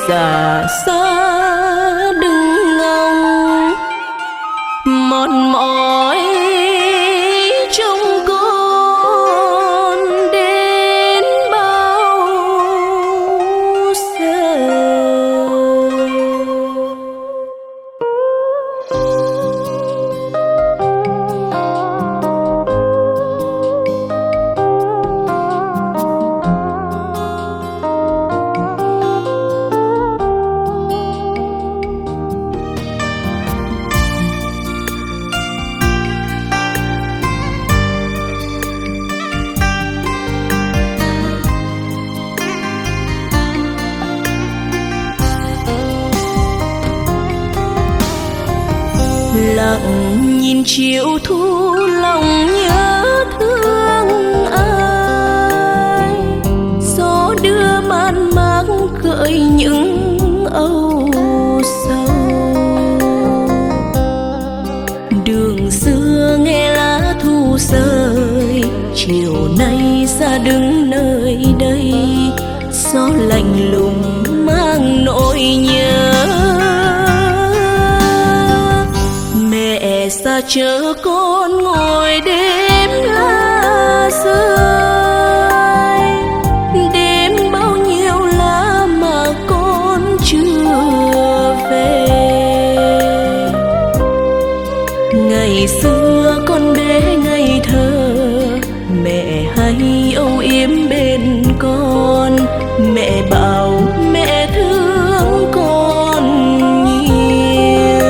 già xa đừng ngóng, mòn mỏi trong con đến bao giờ. Lặng nhìn chiều thu lòng nhớ thương ai, gió đưa man mác gợi những âu sầu. Đường xưa nghe lá thu rơi, chiều nay ra đứng nơi đây, gió lạnh lùng mang nỗi nhớ. Xa chờ con ngồi đêm lá rơi, đêm bao nhiêu lá mà con chưa về. Ngày xưa con bé ngây thơ, mẹ hay âu yếm bên con, mẹ bảo mẹ thương con nhiều.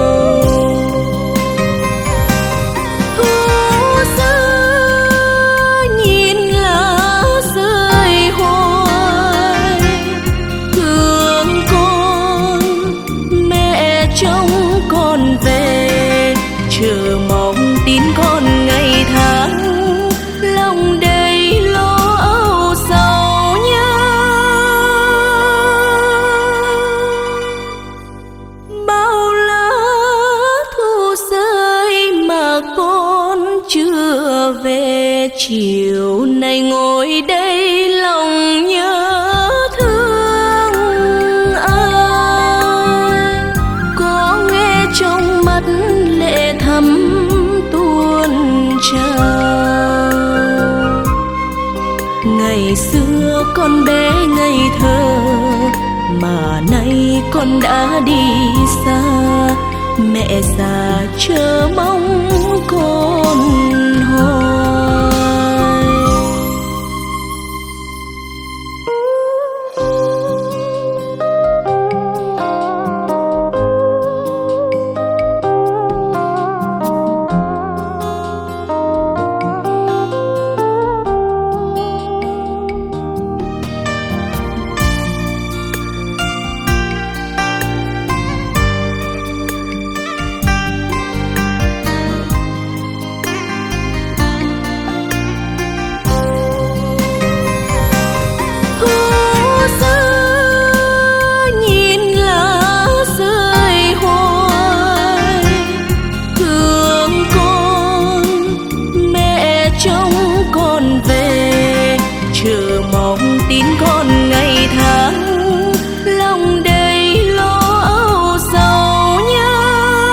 Chờ mong tin con ngày tháng, lòng đầy lo âu sầu nhớ. Bao lá thu rơi mà con chưa về, chiều nay ngồi đây lòng nhớ thương ai. Có nghe trong mắt lệ thắm tuôn trào, ngày xưa con bé ngây thơ mà nay con đã đi xa. Mẹ già chờ mong con hoài. Chờ mong tin con ngày tháng, lòng đầy lo âu sầu nhớ.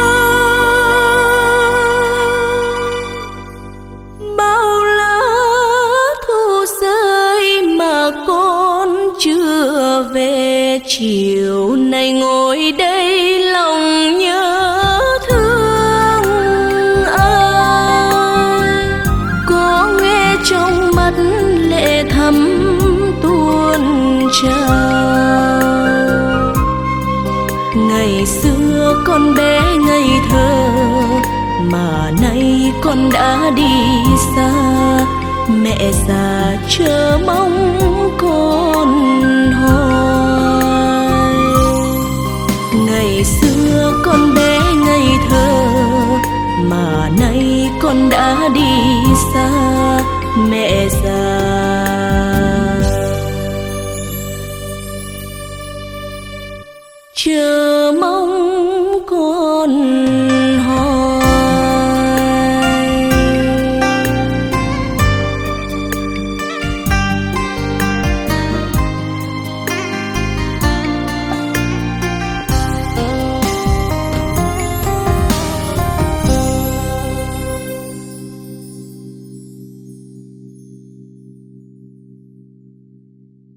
Bao lá thu rơi mà con chưa về, chiều nay ngồi đây lòng nhớ thương ai. Có nghe trong mắt lệ thắm tuôn trào, ngày xưa con bé ngây thơ mà nay con đã đi xa. Mẹ già chờ mong con hoài. Ngày xưa con bé ngây thơ mà nay con đã đi xa. Mẹ già